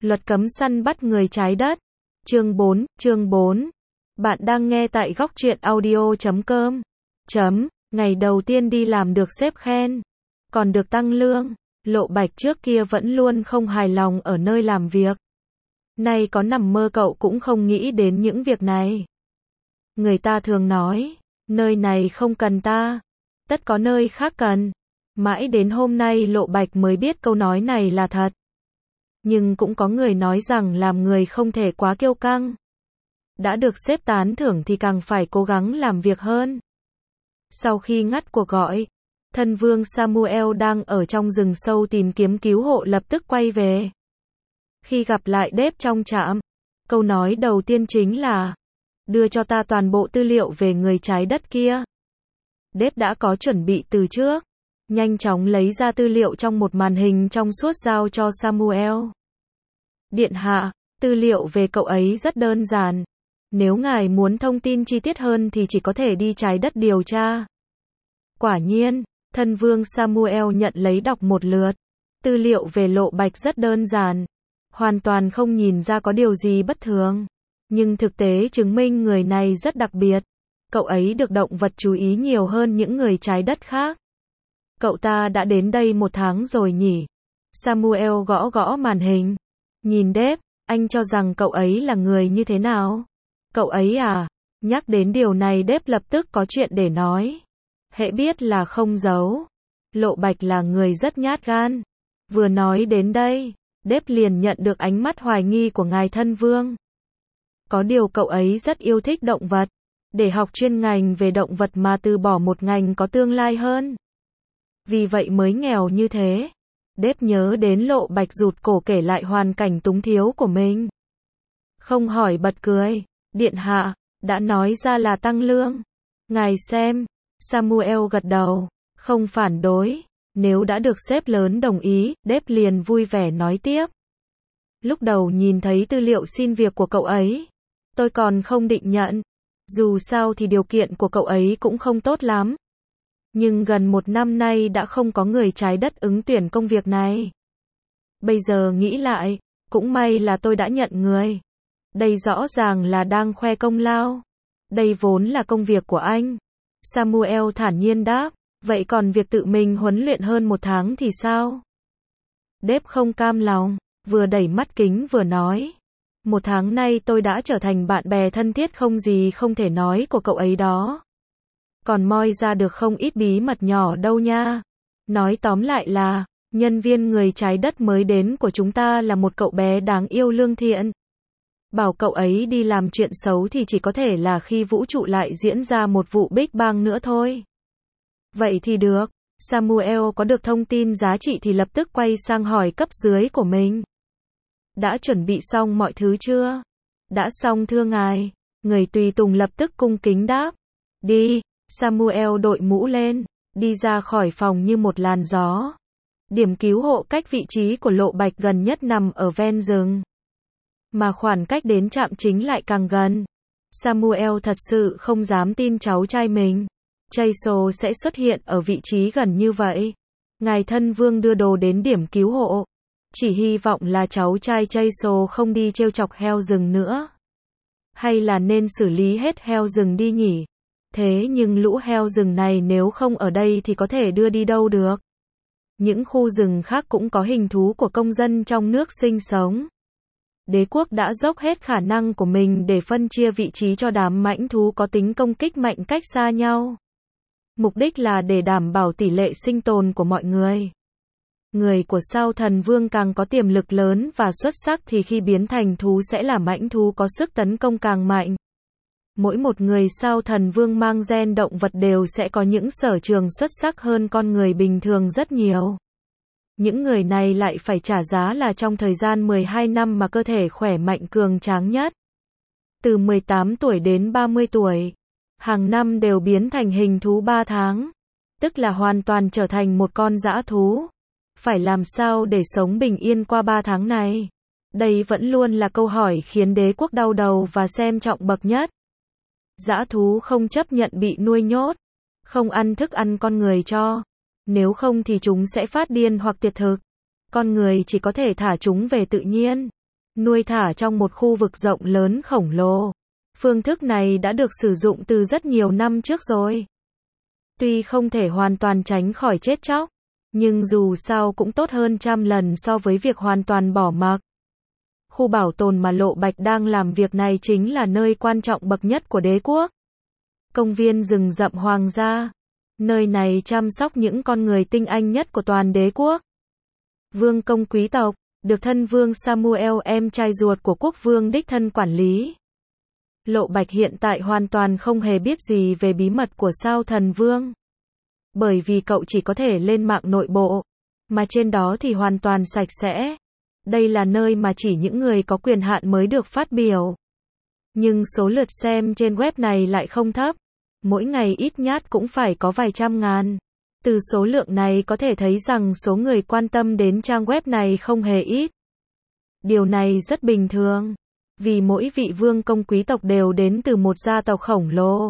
Luật cấm săn bắt người trái đất. Chương 4. Bạn đang nghe tại góc truyện audio.com. Ngày đầu tiên đi làm được sếp khen, còn được tăng lương. Lộ Bạch trước kia vẫn luôn không hài lòng ở nơi làm việc. Nay có nằm mơ cậu cũng không nghĩ đến những việc này. Người ta thường nói, nơi này không cần ta, tất có nơi khác cần. Mãi đến hôm nay Lộ Bạch mới biết câu nói này là thật. Nhưng cũng có người nói rằng làm người không thể quá kiêu căng. Đã được sếp tán thưởng thì càng phải cố gắng làm việc hơn. Sau khi ngắt cuộc gọi, thân vương Samuel đang ở trong rừng sâu tìm kiếm cứu hộ lập tức quay về. Khi gặp lại Dave trong trạm, câu nói đầu tiên chính là, đưa cho ta toàn bộ tư liệu về người trái đất kia. Dave đã có chuẩn bị từ trước, nhanh chóng lấy ra tư liệu trong một màn hình trong suốt giao cho Samuel. Điện hạ, tư liệu về cậu ấy rất đơn giản. Nếu ngài muốn thông tin chi tiết hơn thì chỉ có thể đi trái đất điều tra. Quả nhiên, thân vương Samuel nhận lấy đọc một lượt. Tư liệu về Lộ Bạch rất đơn giản, hoàn toàn không nhìn ra có điều gì bất thường. Nhưng thực tế chứng minh người này rất đặc biệt. Cậu ấy được động vật chú ý nhiều hơn những người trái đất khác. Cậu ta đã đến đây 1 tháng rồi nhỉ? Samuel gõ gõ màn hình. Nhìn Dave, anh cho rằng cậu ấy là người như thế nào? Cậu ấy à? Nhắc đến điều này Dave lập tức có chuyện để nói. Hễ biết là không giấu. Lộ Bạch là người rất nhát gan. Vừa nói đến đây, Dave liền nhận được ánh mắt hoài nghi của ngài thân vương. Có điều cậu ấy rất yêu thích động vật. Để học chuyên ngành về động vật mà từ bỏ một ngành có tương lai hơn. Vì vậy mới nghèo như thế. Dave nhớ đến Lộ Bạch rụt cổ kể lại hoàn cảnh túng thiếu của mình. Không hỏi bật cười. Điện hạ, đã nói ra là tăng lương. Ngài xem. Samuel gật đầu, không phản đối. Nếu đã được sếp lớn đồng ý, Dave liền vui vẻ nói tiếp. Lúc đầu nhìn thấy tư liệu xin việc của cậu ấy, tôi còn không định nhận. Dù sao thì điều kiện của cậu ấy cũng không tốt lắm. Nhưng gần 1 năm nay đã không có người trái đất ứng tuyển công việc này. Bây giờ nghĩ lại, cũng may là tôi đã nhận người. Đây rõ ràng là đang khoe công lao. Đây vốn là công việc của anh. Samuel thản nhiên đáp, vậy còn việc tự mình huấn luyện hơn 1 tháng thì sao? Dave không cam lòng, vừa đẩy mắt kính vừa nói. 1 tháng nay tôi đã trở thành bạn bè thân thiết không gì không thể nói của cậu ấy đó. Còn moi ra được không ít bí mật nhỏ đâu nha. Nói tóm lại là, nhân viên người trái đất mới đến của chúng ta là một cậu bé đáng yêu lương thiện. Bảo cậu ấy đi làm chuyện xấu thì chỉ có thể là khi vũ trụ lại diễn ra một vụ Big Bang nữa thôi. Vậy thì được. Samuel có được thông tin giá trị thì lập tức quay sang hỏi cấp dưới của mình. Đã chuẩn bị xong mọi thứ chưa? Đã xong thưa ngài. Người tùy tùng lập tức cung kính đáp. Đi. Samuel đội mũ lên, đi ra khỏi phòng như một làn gió. Điểm cứu hộ cách vị trí của Lộ Bạch gần nhất nằm ở ven rừng. Mà khoảng cách đến trạm chính lại càng gần. Samuel thật sự không dám tin cháu trai mình. Chase sẽ xuất hiện ở vị trí gần như vậy. Ngài thân vương đưa đồ đến điểm cứu hộ. Chỉ hy vọng là cháu trai Chase không đi trêu chọc heo rừng nữa. Hay là nên xử lý hết heo rừng đi nhỉ? Thế nhưng lũ heo rừng này nếu không ở đây thì có thể đưa đi đâu được? Những khu rừng khác cũng có hình thú của công dân trong nước sinh sống. Đế quốc đã dốc hết khả năng của mình để phân chia vị trí cho đám mãnh thú có tính công kích mạnh cách xa nhau. Mục đích là để đảm bảo tỷ lệ sinh tồn của mọi người. Người của sao thần vương càng có tiềm lực lớn và xuất sắc thì khi biến thành thú sẽ là mãnh thú có sức tấn công càng mạnh. Mỗi một người sao thần vương mang gen động vật đều sẽ có những sở trường xuất sắc hơn con người bình thường rất nhiều. Những người này lại phải trả giá là trong thời gian 12 năm mà cơ thể khỏe mạnh cường tráng nhất. Từ 18 tuổi đến 30 tuổi. Hàng năm đều biến thành hình thú 3 tháng. Tức là hoàn toàn trở thành một con dã thú. Phải làm sao để sống bình yên qua 3 tháng này? Đây vẫn luôn là câu hỏi khiến đế quốc đau đầu và xem trọng bậc nhất. Dã thú không chấp nhận bị nuôi nhốt. Không ăn thức ăn con người cho. Nếu không thì chúng sẽ phát điên hoặc tuyệt thực. Con người chỉ có thể thả chúng về tự nhiên. nuôi thả trong một khu vực rộng lớn khổng lồ. Phương thức này đã được sử dụng từ rất nhiều năm trước rồi. Tuy không thể hoàn toàn tránh khỏi chết chóc, nhưng dù sao cũng tốt hơn trăm lần so với việc hoàn toàn bỏ mặc. Khu bảo tồn mà Lộ Bạch đang làm việc này chính là nơi quan trọng bậc nhất của đế quốc. Công viên rừng rậm hoàng gia. Nơi này chăm sóc những con người tinh anh nhất của toàn đế quốc. Vương công quý tộc, được thân vương Samuel em trai ruột của quốc vương đích thân quản lý. Lộ Bạch hiện tại hoàn toàn không hề biết gì về bí mật của Sao Thần Vương. Bởi vì cậu chỉ có thể lên mạng nội bộ, mà trên đó thì hoàn toàn sạch sẽ. Đây là nơi mà chỉ những người có quyền hạn mới được phát biểu. Nhưng số lượt xem trên web này lại không thấp. Mỗi ngày ít nhất cũng phải có vài trăm ngàn. Từ số lượng này có thể thấy rằng số người quan tâm đến trang web này không hề ít. Điều này rất bình thường, vì mỗi vị vương công quý tộc đều đến từ một gia tộc khổng lồ.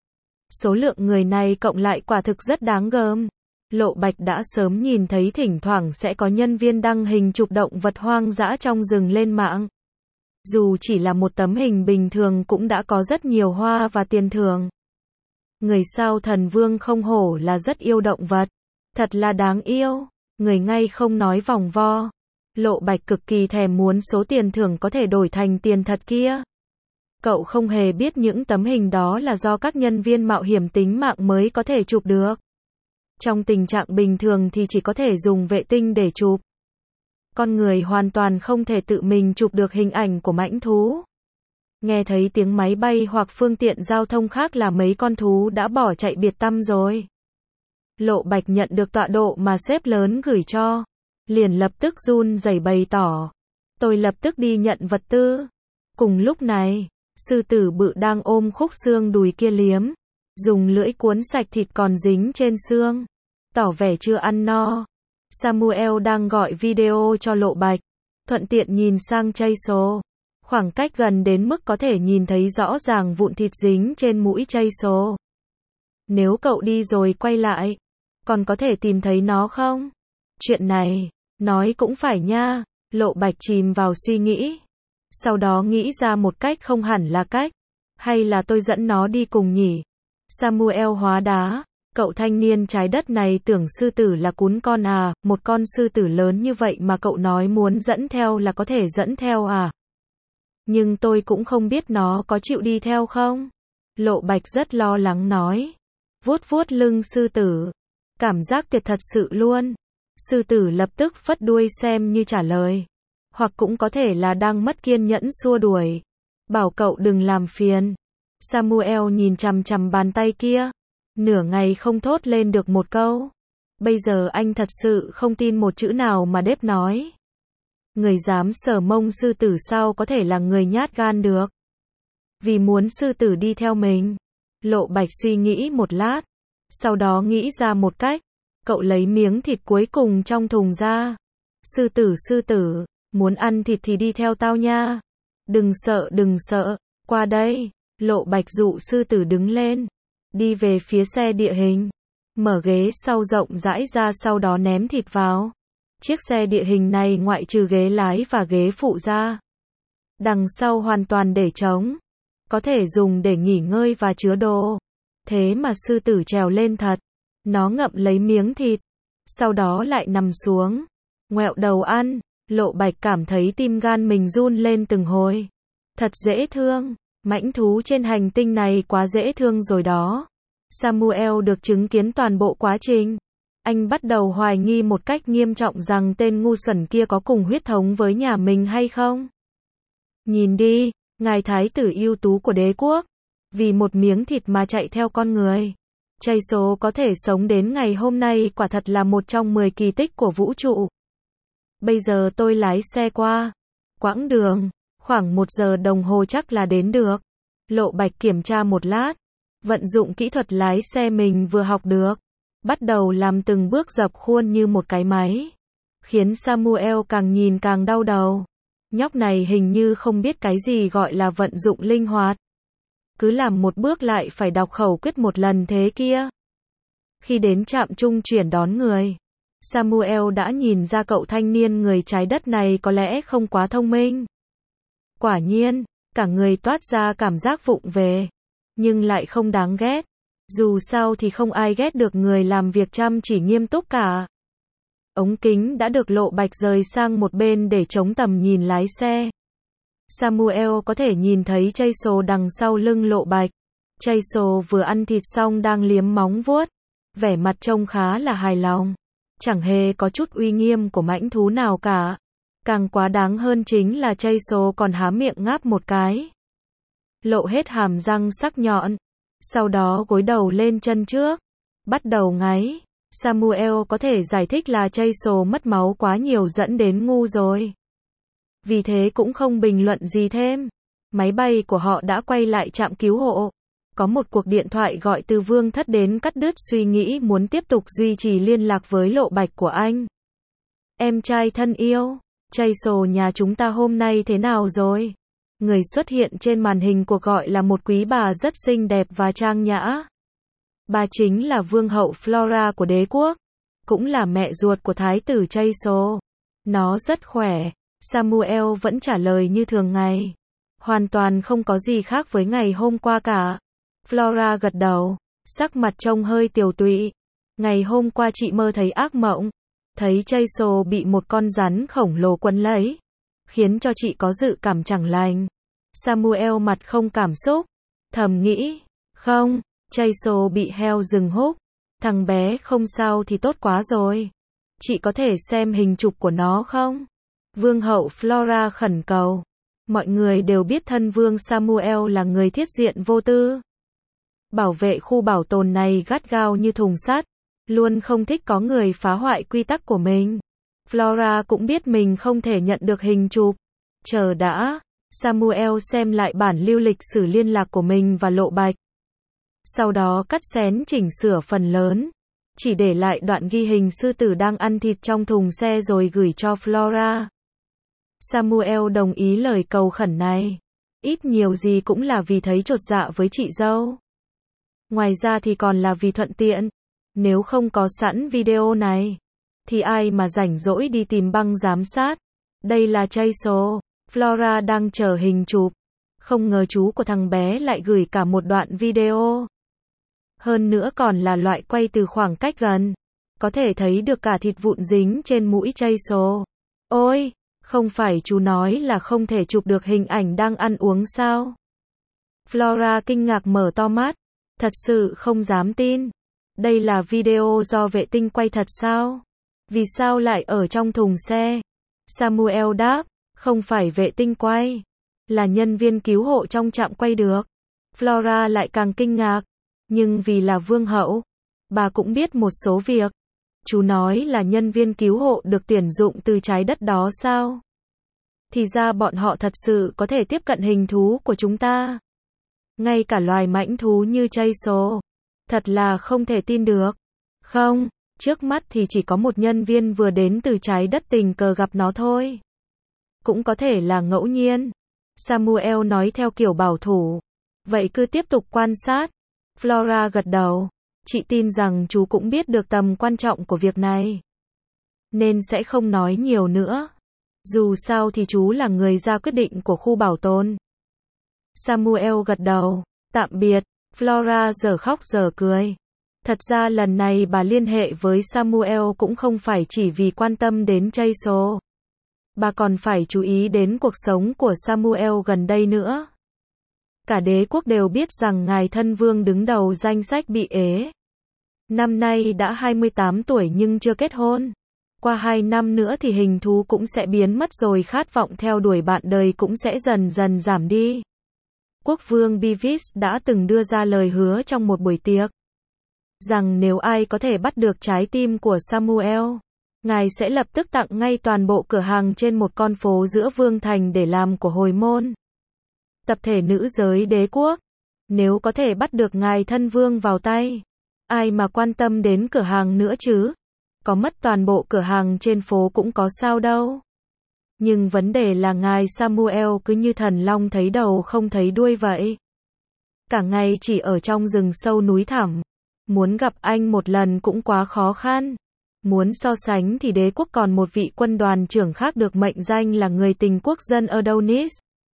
Số lượng người này cộng lại quả thực rất đáng gờm. Lộ Bạch đã sớm nhìn thấy thỉnh thoảng sẽ có nhân viên đăng hình chụp động vật hoang dã trong rừng lên mạng. Dù chỉ là một tấm hình bình thường cũng đã có rất nhiều hoa và tiền thưởng. Người Sao Thần Vương không hổ là rất yêu động vật. Thật là đáng yêu. Người ngay không nói vòng vo. Lộ Bạch cực kỳ thèm muốn số tiền thưởng có thể đổi thành tiền thật kia. Cậu không hề biết những tấm hình đó là do các nhân viên mạo hiểm tính mạng mới có thể chụp được. Trong tình trạng bình thường thì chỉ có thể dùng vệ tinh để chụp. Con người hoàn toàn không thể tự mình chụp được hình ảnh của mãnh thú. Nghe thấy tiếng máy bay hoặc phương tiện giao thông khác là mấy con thú đã bỏ chạy biệt tăm rồi. Lộ Bạch nhận được tọa độ mà sếp lớn gửi cho. Liền lập tức run rẩy bày tỏ. Tôi lập tức đi nhận vật tư. Cùng lúc này, sư tử bự đang ôm khúc xương đùi kia liếm. Dùng lưỡi cuốn sạch thịt còn dính trên xương. Tỏ vẻ chưa ăn no. Samuel đang gọi video cho Lộ Bạch. Thuận tiện nhìn sang chây số. Khoảng cách gần đến mức có thể nhìn thấy rõ ràng vụn thịt dính trên mũi chây số. Nếu cậu đi rồi quay lại, còn có thể tìm thấy nó không? Chuyện này, nói cũng phải nha. Lộ Bạch chìm vào suy nghĩ. Sau đó nghĩ ra một cách không hẳn là cách. Hay là tôi dẫn nó đi cùng nhỉ? Samuel hóa đá. Cậu thanh niên trái đất này tưởng sư tử là cún con à? Một con sư tử lớn như vậy mà cậu nói muốn dẫn theo là có thể dẫn theo à? Nhưng tôi cũng không biết nó có chịu đi theo không? Lộ Bạch rất lo lắng nói. Vuốt vuốt lưng sư tử. Cảm giác tuyệt thật sự luôn. Sư tử lập tức phất đuôi xem như trả lời. Hoặc cũng có thể là đang mất kiên nhẫn xua đuổi. Bảo cậu đừng làm phiền. Samuel nhìn chằm chằm bàn tay kia. Nửa ngày không thốt lên được một câu. Bây giờ anh thật sự không tin một chữ nào mà Đếp nói. Người dám sờ mông sư tử sao có thể là người nhát gan được. Vì muốn sư tử đi theo mình. Lộ Bạch suy nghĩ một lát. Sau đó nghĩ ra một cách. Cậu lấy miếng thịt cuối cùng trong thùng ra. Sư tử, muốn ăn thịt thì đi theo tao nha. Đừng sợ, qua đây. Lộ Bạch dụ sư tử đứng lên. Đi về phía xe địa hình. Mở ghế sau rộng rãi ra sau đó ném thịt vào. Chiếc xe địa hình này ngoại trừ ghế lái và ghế phụ ra. Đằng sau hoàn toàn để trống. Có thể dùng để nghỉ ngơi và chứa đồ. Thế mà sư tử trèo lên thật. Nó ngậm lấy miếng thịt. Sau đó lại nằm xuống. Ngoẹo đầu ăn. Lộ Bạch cảm thấy tim gan mình run lên từng hồi. Thật dễ thương. Mãnh thú trên hành tinh này quá dễ thương rồi đó. Samuel được chứng kiến toàn bộ quá trình. Anh bắt đầu hoài nghi một cách nghiêm trọng rằng tên ngu xuẩn kia có cùng huyết thống với nhà mình hay không. Nhìn đi, ngài thái tử ưu tú của đế quốc. Vì một miếng thịt mà chạy theo con người. Chây số có thể sống đến ngày hôm nay quả thật là một trong 10 kỳ tích của vũ trụ. Bây giờ tôi lái xe qua. Quãng đường, khoảng 1 giờ đồng hồ chắc là đến được. Lộ Bạch kiểm tra một lát. Vận dụng kỹ thuật lái xe mình vừa học được. Bắt đầu làm từng bước dập khuôn như một cái máy. Khiến Samuel càng nhìn càng đau đầu. Nhóc này hình như không biết cái gì gọi là vận dụng linh hoạt. Cứ làm một bước lại phải đọc khẩu quyết một lần thế kia. Khi đến trạm trung chuyển đón người, Samuel đã nhìn ra cậu thanh niên người trái đất này có lẽ không quá thông minh. Quả nhiên, cả người toát ra cảm giác vụng về, nhưng lại không đáng ghét. Dù sao thì không ai ghét được người làm việc chăm chỉ nghiêm túc cả. Ống kính đã được Lộ Bạch rời sang một bên để chống tầm nhìn lái xe. Samuel có thể nhìn thấy Chase đằng sau lưng Lộ Bạch. Chase vừa ăn thịt xong đang liếm móng vuốt, vẻ mặt trông khá là hài lòng. Chẳng hề có chút uy nghiêm của mãnh thú nào cả. Càng quá đáng hơn chính là Chase còn há miệng ngáp một cái, lộ hết hàm răng sắc nhọn, sau đó gối đầu lên chân trước, bắt đầu ngáy. Samuel có thể giải thích là Chase mất máu quá nhiều dẫn đến ngu rồi. Vì thế cũng không bình luận gì thêm. Máy bay của họ đã quay lại trạm cứu hộ. Có một cuộc điện thoại gọi từ Vương Thất đến cắt đứt suy nghĩ muốn tiếp tục duy trì liên lạc với Lộ Bạch của anh. Em trai thân yêu, Chase nhà chúng ta hôm nay thế nào rồi? Người xuất hiện trên màn hình cuộc gọi là một quý bà rất xinh đẹp và trang nhã. Bà chính là vương hậu Flora của đế quốc, cũng là mẹ ruột của thái tử Chase. Nó rất khỏe, Samuel vẫn trả lời như thường ngày. Hoàn toàn không có gì khác với ngày hôm qua cả. Flora gật đầu, sắc mặt trông hơi tiều tụy. Ngày hôm qua chị mơ thấy ác mộng, thấy Chase bị một con rắn khổng lồ quấn lấy, khiến cho chị có dự cảm chẳng lành. Samuel mặt không cảm xúc, thầm nghĩ, không, Chase bị heo rừng húc, thằng bé không sao thì tốt quá rồi. Chị có thể xem hình chụp của nó không? Vương hậu Flora khẩn cầu. Mọi người đều biết thân vương Samuel là người thiết diện vô tư. Bảo vệ khu bảo tồn này gắt gao như thùng sắt, luôn không thích có người phá hoại quy tắc của mình. Flora cũng biết mình không thể nhận được hình chụp. Chờ đã, Samuel xem lại bản lưu lịch sử liên lạc của mình và Lộ Bạch. Sau đó cắt xén chỉnh sửa phần lớn, chỉ để lại đoạn ghi hình sư tử đang ăn thịt trong thùng xe rồi gửi cho Flora. Samuel đồng ý lời cầu khẩn này. Ít nhiều gì cũng là vì thấy chột dạ với chị dâu. Ngoài ra thì còn là vì thuận tiện. Nếu không có sẵn video này, thì ai mà rảnh rỗi đi tìm băng giám sát. Đây là Chase. Flora đang chờ hình chụp. Không ngờ chú của thằng bé lại gửi cả một đoạn video. Hơn nữa còn là loại quay từ khoảng cách gần. Có thể thấy được cả thịt vụn dính trên mũi Chase. Ôi, không phải chú nói là không thể chụp được hình ảnh đang ăn uống sao? Flora kinh ngạc mở to mắt. Thật sự không dám tin. Đây là video do vệ tinh quay thật sao? Vì sao lại ở trong thùng xe? Samuel đáp, không phải vệ tinh quay, là nhân viên cứu hộ trong trạm quay được. Flora lại càng kinh ngạc. Nhưng vì là vương hậu, bà cũng biết một số việc. Chú nói là nhân viên cứu hộ được tuyển dụng từ trái đất đó sao? Thì ra bọn họ thật sự có thể tiếp cận hình thú của chúng ta. Ngay cả loài mãnh thú như Chase. Thật là không thể tin được. Không, trước mắt thì chỉ có một nhân viên vừa đến từ trái đất tình cờ gặp nó thôi. Cũng có thể là ngẫu nhiên. Samuel nói theo kiểu bảo thủ. Vậy cứ tiếp tục quan sát. Flora gật đầu. Chị tin rằng chú cũng biết được tầm quan trọng của việc này, nên sẽ không nói nhiều nữa. Dù sao thì chú là người ra quyết định của khu bảo tồn. Samuel gật đầu. Tạm biệt. Flora giờ khóc giờ cười. Thật ra lần này bà liên hệ với Samuel cũng không phải chỉ vì quan tâm đến Chase. Bà còn phải chú ý đến cuộc sống của Samuel gần đây nữa. Cả đế quốc đều biết rằng ngài thân vương đứng đầu danh sách bị ế. Năm nay đã 28 tuổi nhưng chưa kết hôn. Qua 2 năm nữa thì hình thú cũng sẽ biến mất rồi, khát vọng theo đuổi bạn đời cũng sẽ dần dần giảm đi. Quốc vương Beavis đã từng đưa ra lời hứa trong một buổi tiệc, rằng nếu ai có thể bắt được trái tim của Samuel, ngài sẽ lập tức tặng ngay toàn bộ cửa hàng trên một con phố giữa Vương Thành để làm của hồi môn. Tập thể nữ giới đế quốc, nếu có thể bắt được ngài thân vương vào tay, ai mà quan tâm đến cửa hàng nữa chứ? Có mất toàn bộ cửa hàng trên phố cũng có sao đâu. Nhưng vấn đề là ngài Samuel cứ như thần long thấy đầu không thấy đuôi vậy. Cả ngày chỉ ở trong rừng sâu núi thẳm. Muốn gặp anh một lần cũng quá khó khăn. Muốn so sánh thì đế quốc còn một vị quân đoàn trưởng khác được mệnh danh là người tình quốc dân Adonis.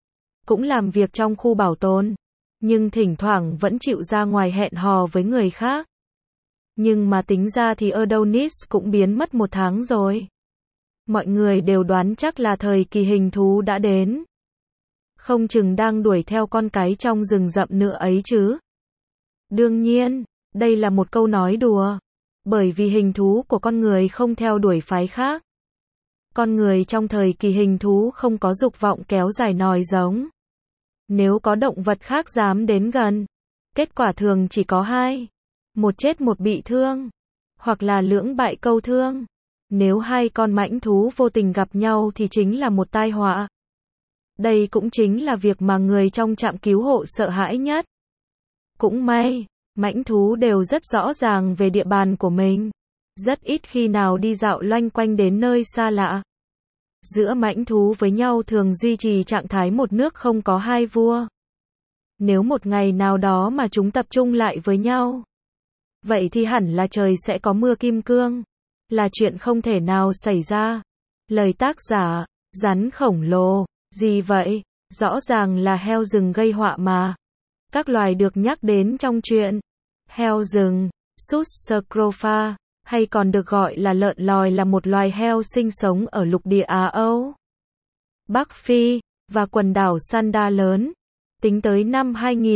cũng làm việc trong khu bảo tồn, nhưng thỉnh thoảng vẫn chịu ra ngoài hẹn hò với người khác. Nhưng mà tính ra thì Adonis cũng biến mất 1 tháng rồi. Mọi người đều đoán chắc là thời kỳ hình thú đã đến. Không chừng đang đuổi theo con cái trong rừng rậm nữa ấy chứ. Đương nhiên, đây là một câu nói đùa. Bởi vì hình thú của con người không theo đuổi phái khác. Con người trong thời kỳ hình thú không có dục vọng kéo dài nòi giống. Nếu có động vật khác dám đến gần, kết quả thường chỉ có 2. Một chết một bị thương. Hoặc là lưỡng bại câu thương. Nếu 2 con mãnh thú vô tình gặp nhau thì chính là một tai họa. Đây cũng chính là việc mà người trong trạm cứu hộ sợ hãi nhất. Cũng may, mãnh thú đều rất rõ ràng về địa bàn của mình. Rất ít khi nào đi dạo loanh quanh đến nơi xa lạ. Giữa mãnh thú với nhau thường duy trì trạng thái một nước không có 2 vua. Nếu một ngày nào đó mà chúng tập trung lại với nhau, vậy thì hẳn là trời sẽ có mưa kim cương. Là chuyện không thể nào xảy ra. Lời tác giả, rắn khổng lồ, gì vậy? Rõ ràng là heo rừng gây họa mà. Các loài được nhắc đến trong truyện heo rừng, Sus scrofa, hay còn được gọi là lợn lòi là một loài heo sinh sống ở lục địa Á Âu, Bắc Phi, và quần đảo Sunda lớn. Tính tới năm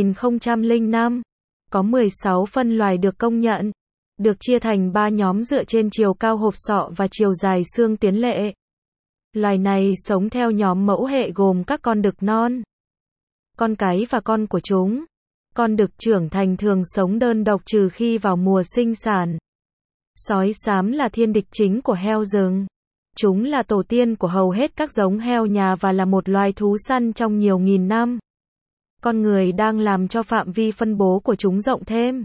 2005, có 16 phân loài được công nhận, được chia thành 3 nhóm dựa trên chiều cao hộp sọ và chiều dài xương tiến lệ. Loài này sống theo nhóm mẫu hệ gồm các con đực non, con cái và con của chúng. Con đực trưởng thành thường sống đơn độc trừ khi vào mùa sinh sản. Sói xám là thiên địch chính của heo rừng. Chúng là tổ tiên của hầu hết các giống heo nhà và là một loài thú săn trong nhiều nghìn năm. Con người đang làm cho phạm vi phân bố của chúng rộng thêm,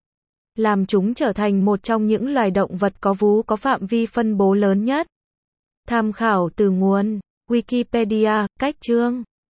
làm chúng trở thành một trong những loài động vật có vú có phạm vi phân bố lớn nhất. Tham khảo từ nguồn Wikipedia, cách chương